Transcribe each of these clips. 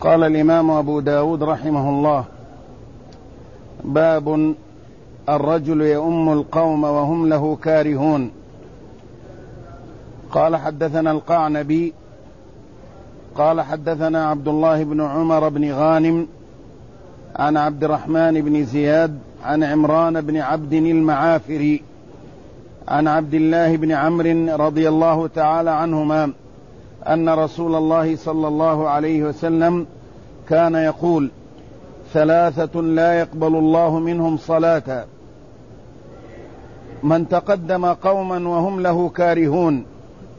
قال الإمام أبو داود رحمه الله: باب الرجل يؤم القوم وهم له كارهون. قال: حدثنا القعنبي قال: حدثنا عبد الله بن عمر بن غانم عن عبد الرحمن بن زياد عن عمران بن عبد المعافري عن عبد الله بن عمرو رضي الله تعالى عنهما أن رسول الله صلى الله عليه وسلم كان يقول: ثلاثة لا يقبل الله منهم صلاة: من تقدم قوما وهم له كارهون،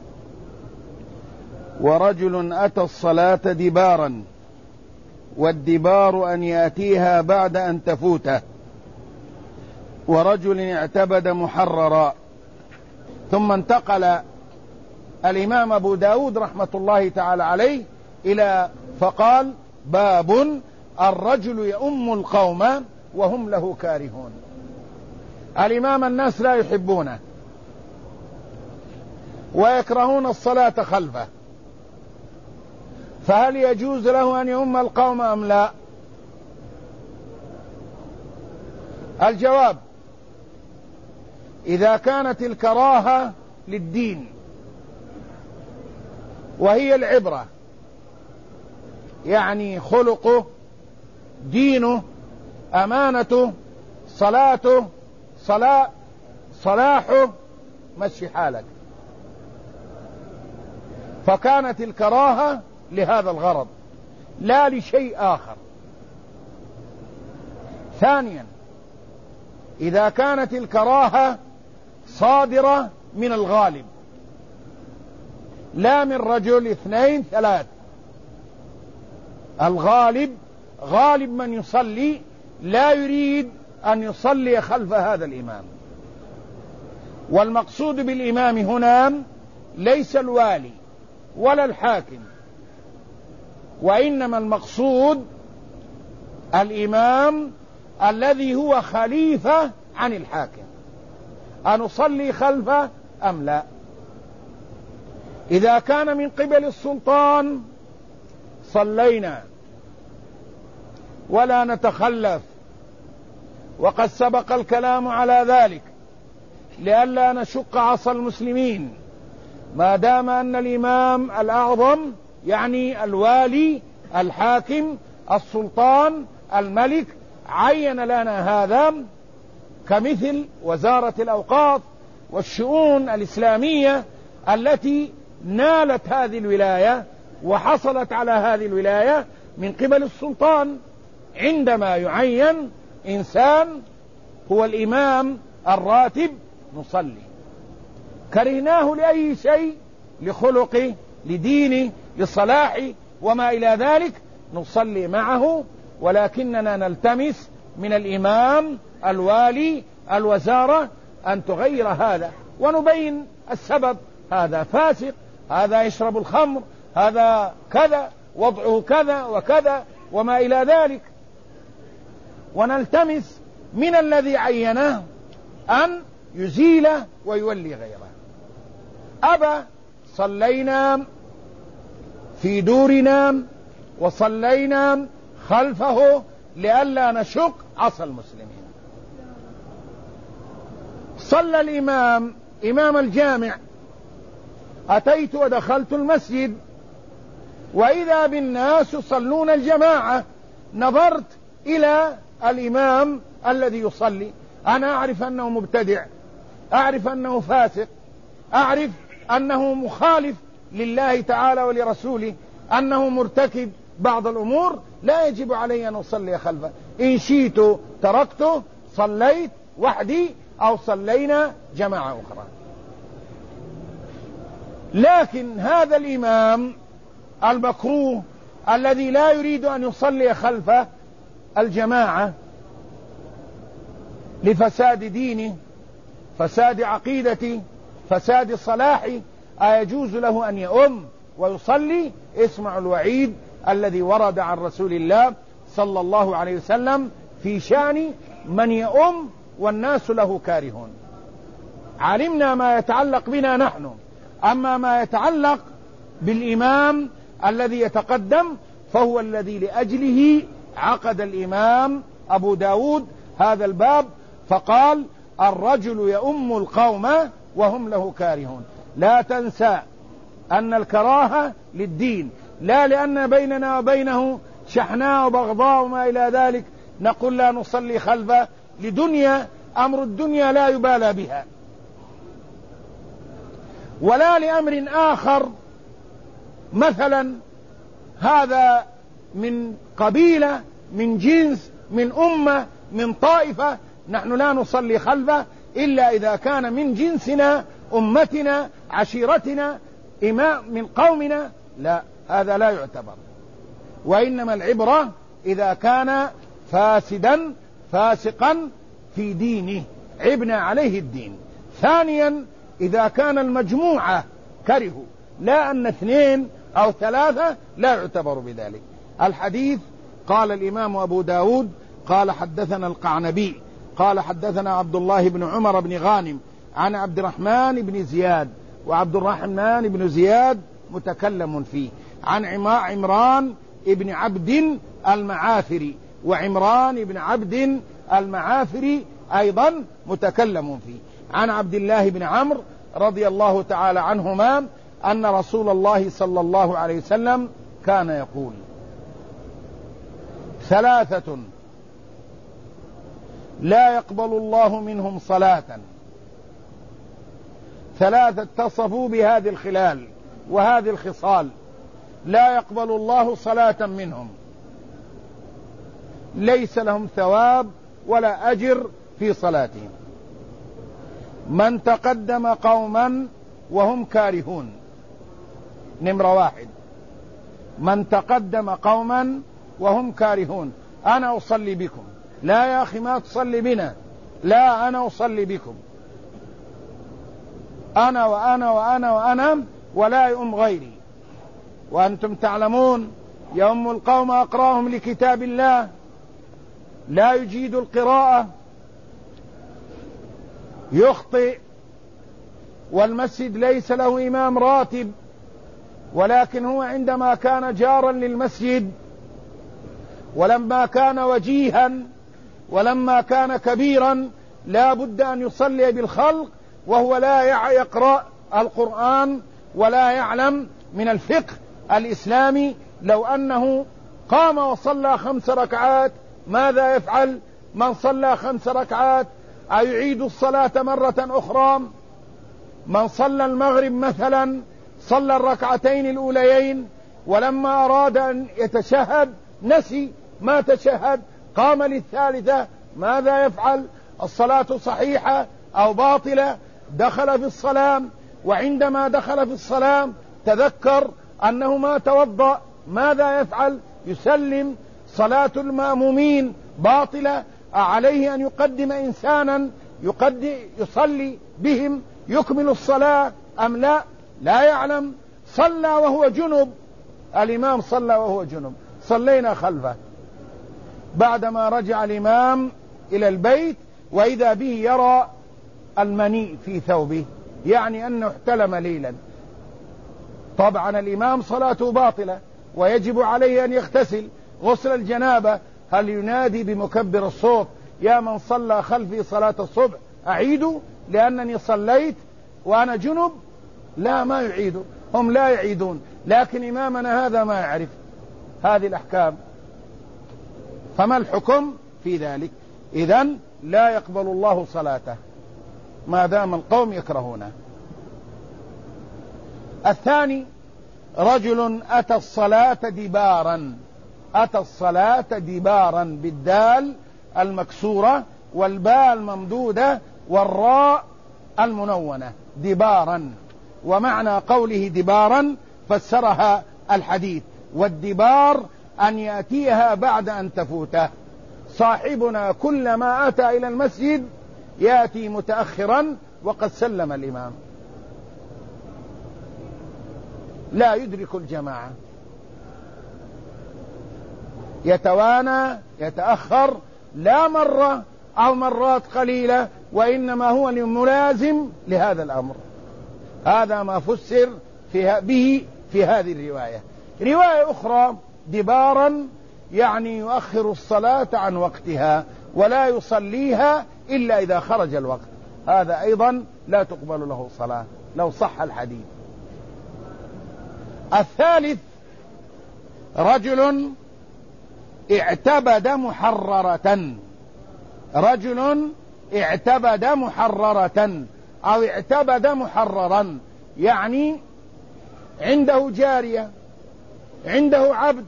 ورجل أتى الصلاة دبارا، والدبار أن يأتيها بعد أن تفوته، ورجل اعتبد محررا. ثم انتقل الإمام أبو داود رحمة الله تعالى عليه فقال: باب الرجل يؤم القوم وهم له كارهون. الإمام الناس لا يحبونه ويكرهون الصلاة خلفه، فهل يجوز له أن يؤم القوم أم لا؟ الجواب: إذا كانت الكراهة للدين وهي العبرة، يعني خلقه، دينه، أمانته، صلاته، صلاحه، مشي حالك، فكانت الكراهة لهذا الغرض لا لشيء آخر. ثانيا، إذا كانت الكراهة صادرة من الغالب، لا من رجل اثنين ثلاث، الغالب غالب من يصلي لا يريد أن يصلي خلف هذا الإمام. والمقصود بالإمام هنا ليس الوالي ولا الحاكم، وإنما المقصود الإمام الذي هو خليفة عن الحاكم، أنصلي خلفه أم لا؟ إذا كان من قبل السلطان صلينا ولا نتخلف، وقد سبق الكلام على ذلك لئلا نشق عصا المسلمين، ما دام أن الإمام الأعظم يعني الوالي، الحاكم، السلطان، الملك عين لنا هذا، كمثل وزارة الأوقاف والشؤون الإسلامية التي نالت هذه الولاية وحصلت على هذه الولاية من قبل السلطان. عندما يعين إنسان هو الإمام الراتب نصلي، كرهناه لأي شيء، لخلقه، لدينه، لصلاحه وما إلى ذلك، نصلي معه، ولكننا نلتمس من الإمام الوالي الوزارة أن تغير هذا، ونبين السبب: هذا فاسق، هذا يشرب الخمر، هذا كذا، وضعه كذا وكذا وما إلى ذلك، ونلتمس من الذي عينه أن يزيله ويولي غيره. أبى، صلينا في دورنا وصلينا خلفه لئلا نشق عصا المسلمين. صلى الإمام إمام الجامع، أتيت ودخلت المسجد وإذا بالناس يصلون الجماعة، نظرت إلى الإمام الذي يصلي، أنا أعرف أنه مبتدع، أعرف أنه فاسق، أعرف أنه مخالف لله تعالى ولرسوله، أنه مرتكب بعض الأمور لا يجب علي أن أصلي خلفه. إن شئت تركته، صليت وحدي أو صلينا جماعة أخرى. لكن هذا الإمام المكروه الذي لا يريد أن يصلي خلف الجماعة لفساد دينه، فساد عقيدته، فساد صلاحه، أيجوز له أن يؤم ويصلي؟ اسمع الوعيد الذي ورد عن رسول الله صلى الله عليه وسلم في شأن من يؤم والناس له كارهون. علمنا ما يتعلق بنا نحن، أما ما يتعلق بالإمام الذي يتقدم فهو الذي لأجله عقد الإمام أبو داود هذا الباب، فقال الرجل يؤم القوم وهم له كارهون. لا تنسى أن الكراهة للدين، لا لأن بيننا وبينه شحناء وبغضاء وما إلى ذلك نقول لا نصلي خلفه لدنيا، أمر الدنيا لا يبالى بها، ولا لأمر آخر، مثلا هذا من قبيلة، من جنس، من أمة، من طائفة، نحن لا نصلي خلفه إلا إذا كان من جنسنا، أمتنا، عشيرتنا، إمام من قومنا، لا، هذا لا يعتبر. وإنما العبرة إذا كان فاسدا فاسقا في دينه عبنا عليه الدين. ثانيا إذا كان المجموعة كرهوا، لا أن 2 أو 3 لا يعتبر بذلك. الحديث قال الإمام أبو داود قال حدثنا القعنبي قال حدثنا عبد الله بن عمر بن غانم عن عبد الرحمن بن زياد، وعبد الرحمن بن زياد متكلم فيه، عن عمران بن عبد المعافري، وعمران بن عبد المعافري أيضا متكلم فيه، عن عبد الله بن عمرو رضي الله تعالى عنهما أن رسول الله صلى الله عليه وسلم كان يقول 3 لا يقبل الله منهم صلاة. 3 اتصفوا بهذه الخلال وهذه الخصال، لا يقبل الله صلاة منهم، ليس لهم ثواب ولا أجر في صلاتهم. من تقدم قوما وهم كارهون، نمرة 1، من تقدم قوما وهم كارهون، أنا أصلي بكم، لا يا أخي ما تصلي بنا، لا أنا أصلي بكم، أنا وأنا وأنا وأنا ولا يؤم غيري، وأنتم تعلمون يؤم القوم أقراهم لكتاب الله، لا يجيد القراءة، يخطئ، والمسجد ليس له إمام راتب، ولكن هو عندما كان جارا للمسجد، ولما كان وجيها، ولما كان كبيرا، لا بد أن يصلي بالخلق وهو لا يقرأ القرآن ولا يعلم من الفقه الإسلامي. لو أنه قام وصلى 5 ركعات ماذا يفعل؟ من صلى 5 ركعات أيعيد الصلاة مرة أخرى؟ من صلى المغرب مثلا صلى الركعتين الأوليين، ولما أراد أن يتشهد نسي ما تشهد، قام للثالثة، ماذا يفعل؟ الصلاة صحيحة أو باطلة؟ دخل في الصلاة، وعندما دخل في الصلاة تذكر أنه ما توضأ، ماذا يفعل؟ يسلم، صلاة المأمومين باطلة، عليه أن يقدم إنسانا يصلي بهم يكمل الصلاة أم لا؟ لا يعلم، صلى وهو جنب، الإمام صلى وهو جنب، صلينا خلفه، بعدما رجع الإمام إلى البيت وإذا به يرى المني في ثوبه، يعني أنه احتلم ليلا. طبعا الإمام صلاته باطلة ويجب عليه أن يغتسل غسل الجنابة. هل ينادي بمكبر الصوت يا من صلى خلفي صلاة الصبح أعيد لأنني صليت وأنا جنب؟ لا، ما يعيد، هم لا يعيدون، لكن إمامنا هذا ما يعرف هذه الأحكام. فما الحكم في ذلك؟ إذن لا يقبل الله صلاته ما دام القوم يكرهونه. الثاني رجل أتى الصلاة دبارا، أتى الصلاة دبارا بالدال المكسورة والباء الممدودة والراء المنونة، دبارا. ومعنى قوله دبارا فسرها الحديث، والدبار أن يأتيها بعد أن تفوته. صاحبنا كلما أتى إلى المسجد يأتي متأخرا وقد سلم الإمام، لا يدرك الجماعة، يتوانى، يتأخر، لا مرة أو مرات قليلة، وإنما هو ملازم لهذا الأمر. هذا ما فسر به في هذه الرواية. رواية أخرى دبارا، يعني يؤخر الصلاة عن وقتها ولا يصليها إلا إذا خرج الوقت، هذا أيضا لا تقبل له صلاة لو صح الحديث. الثالث رجل اعتبد محررة، رجل اعتبد محررة أو اعتبد محررا، يعني عنده جارية، عنده عبد،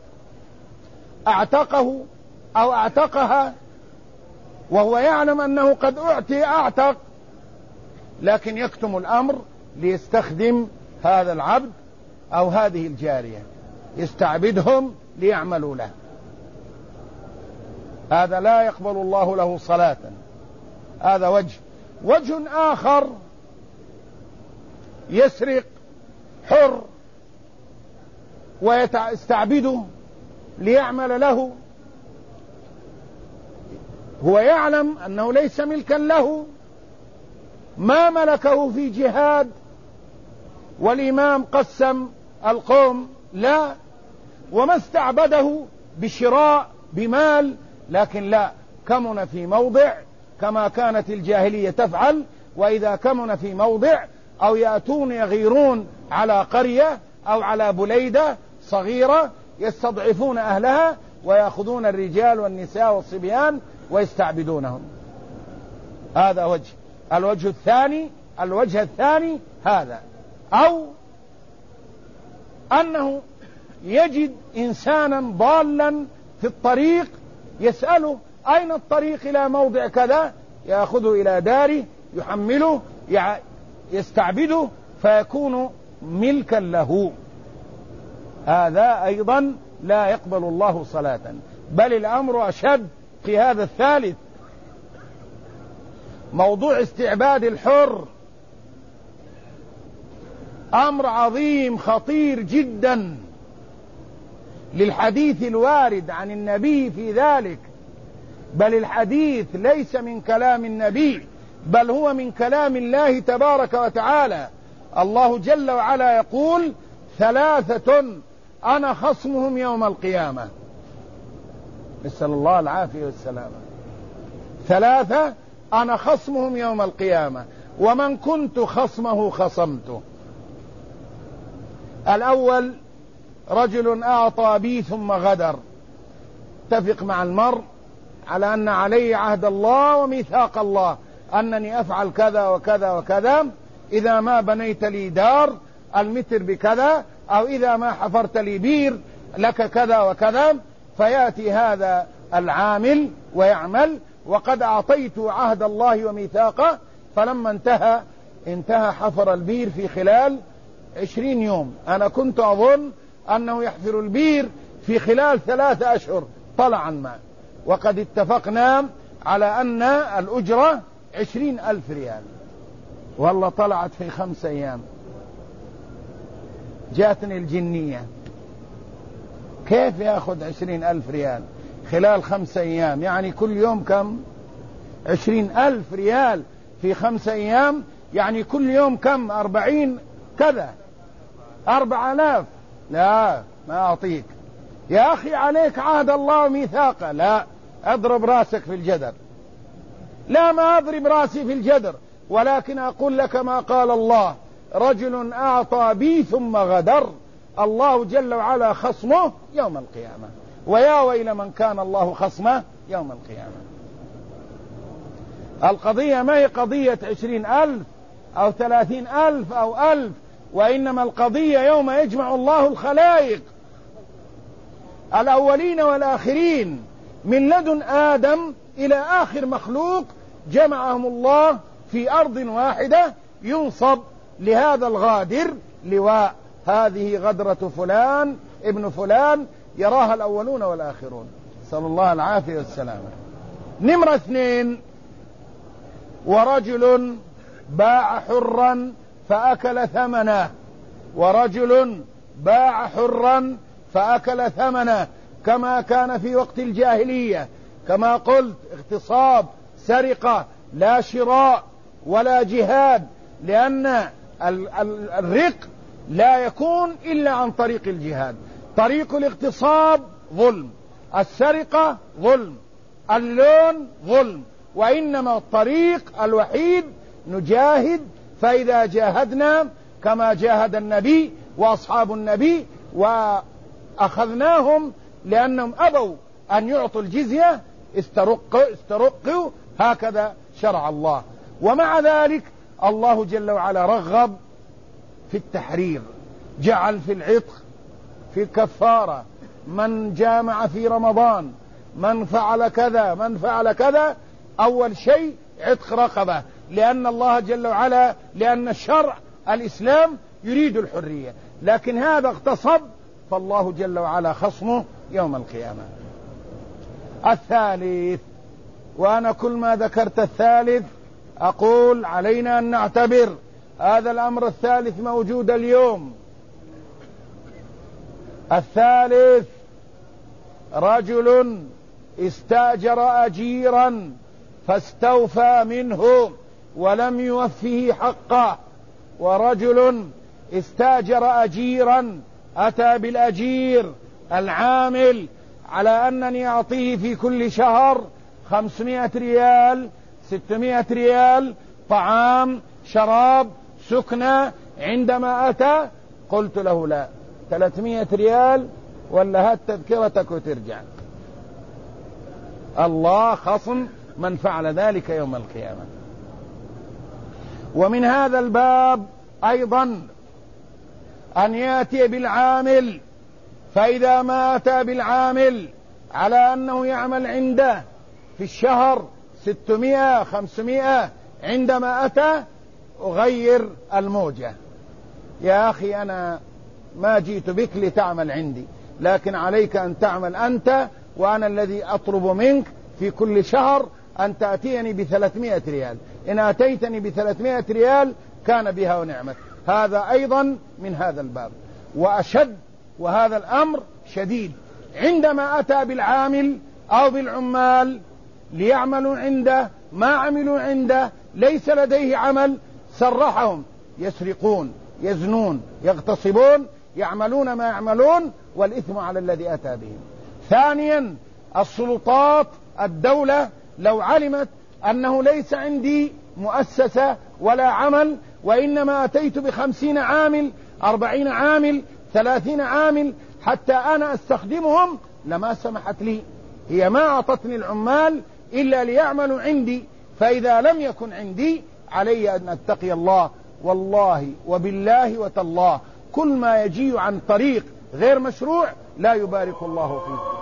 اعتقه أو اعتقها وهو يعلم أنه قد اعتق، لكن يكتم الأمر ليستخدم هذا العبد أو هذه الجارية، يستعبدهم ليعملوا له، هذا لا يقبل الله له صلاة. هذا وجه آخر يسرق حر ويستعبده ليعمل له، هو يعلم أنه ليس ملكا له، ما ملكه في جهاد والإمام قسم القوم، لا، وما استعبده بشراء بمال، لكن لا، كمن في موضع كما كانت الجاهلية تفعل، وإذا كمن في موضع أو يأتون يغيرون على قرية أو على بليدة صغيرة يستضعفون أهلها ويأخذون الرجال والنساء والصبيان ويستعبدونهم. هذا الوجه الثاني هذا، أو أنه يجد إنسانا ضالا في الطريق يسأله أين الطريق إلى موضع كذا، يأخذه إلى داره يحمله يستعبده فيكون ملكا له، هذا أيضا لا يقبل الله صلاة. بل الأمر أشد في هذا الثالث، موضوع استعباد الحر أمر عظيم خطير جدا للحديث الوارد عن النبي في ذلك، بل الحديث ليس من كلام النبي بل هو من كلام الله تبارك وتعالى. الله جل وعلا يقول: 3 أنا خصمهم يوم القيامة، نسأل الله العافية والسلامة. 3 أنا خصمهم يوم القيامة، ومن كنت خصمه خصمته. الأول رجل أعطى بي ثم غدر، اتفق مع المرء على أن علي عهد الله وميثاق الله أنني أفعل كذا وكذا وكذا، إذا ما بنيت لي دار المتر بكذا، أو إذا ما حفرت لي بير لك كذا وكذا، فيأتي هذا العامل ويعمل وقد أعطيت عهد الله وميثاقه، فلما انتهى حفر البير في خلال 20 يوم، أنا كنت أظن أنه يحفر البير في خلال 3 أشهر، طلع الماء، وقد اتفقنا على أن الأجرة 20,000 ريال، والله طلعت في 5 أيام. جاتني الجنية، كيف يأخذ 20,000 ريال خلال 5 أيام؟ يعني كل يوم كم؟ 20,000 ريال في 5 أيام، يعني كل يوم كم؟ 40 كذا، 4,000. لا، ما أعطيك يا أخي، عليك عهد الله وميثاقه. لا، أضرب راسك في الجدر. لا، ما أضرب راسي في الجدر، ولكن أقول لك ما قال الله: رجل أعطى بي ثم غدر، الله جل وعلا خصمه يوم القيامة، ويا ويل من كان الله خصمه يوم القيامة. القضية ما هي قضية 20,000 أو 30,000 أو 1,000، وإنما القضية يوم يجمع الله الخلائق الأولين والآخرين من لدن آدم إلى آخر مخلوق، جمعهم الله في أرض واحدة، ينصب لهذا الغادر لواء، هذه غدرة فلان ابن فلان، يراها الأولون والآخرون، صلى الله العافية والسلامة. نمرة 2: ورجل باع حرا فأكل ثمنه، ورجل باع حرا فأكل ثمنه، كما كان في وقت الجاهلية، كما قلت: اغتصاب، سرقة، لا شراء ولا جهاد، لأن الرق لا يكون إلا عن طريق الجهاد. طريق الاغتصاب ظلم، السرقة ظلم، اللون ظلم، وإنما الطريق الوحيد نجاهد. فإذا جاهدنا كما جاهد النبي وأصحاب النبي وأخذناهم لأنهم أبوا أن يعطوا الجزية استرقوا، هكذا شرع الله. ومع ذلك الله جل وعلا رغب في التحرير، جعل في العتق، في الكفارة، من جامع في رمضان، من فعل كذا من فعل كذا، أول شيء عتق رقبة، لأن الله جل وعلا، لأن الشرع الإسلام يريد الحرية، لكن هذا اغتصب فالله جل وعلا خصمه يوم القيامة. الثالث، وأنا كل ما ذكرت الثالث أقول علينا أن نعتبر هذا الأمر الثالث موجود اليوم. الثالث، رجل استأجر أجيرا فاستوفى منه ولم يوفه حقه، ورجل استأجر أجيرا أتى بالأجير العامل على أنني أعطيه في كل شهر 500 ريال 600 ريال طعام شراب سكنة، عندما أتى قلت له لا، 300 ريال ولا هات تذكرتك وترجع. الله خصم من فعل ذلك يوم القيامة. ومن هذا الباب أيضا أن يأتي بالعامل، فإذا ما أتى بالعامل على أنه يعمل عنده في الشهر 600 500، عندما أتى أغير الموجة، يا أخي أنا ما جئت بك لتعمل عندي، لكن عليك أن تعمل أنت، وأنا الذي أطلب منك في كل شهر أن تأتيني ب300 ريال، إن أتيتني ب300 ريال كان بها ونعمت. هذا أيضا من هذا الباب. وأشد، وهذا الأمر شديد، عندما أتى بالعامل أو بالعمال ليعملوا عنده، ما عملوا عنده، ليس لديه عمل، سرحهم يسرقون يزنون يغتصبون، يعملون ما يعملون، والإثم على الذي أتى بهم. ثانيا، السلطات الدولة لو علمت أنه ليس عندي مؤسسة ولا عمل، وإنما أتيت ب50 عامل 40 عامل 30 عامل حتى أنا أستخدمهم، لما سمحت لي. هي ما أعطتني العمال إلا ليعملوا عندي، فإذا لم يكن عندي علي أن أتقي الله. والله وبالله وتالله كل ما يجي عن طريق غير مشروع لا يبارك الله فيه.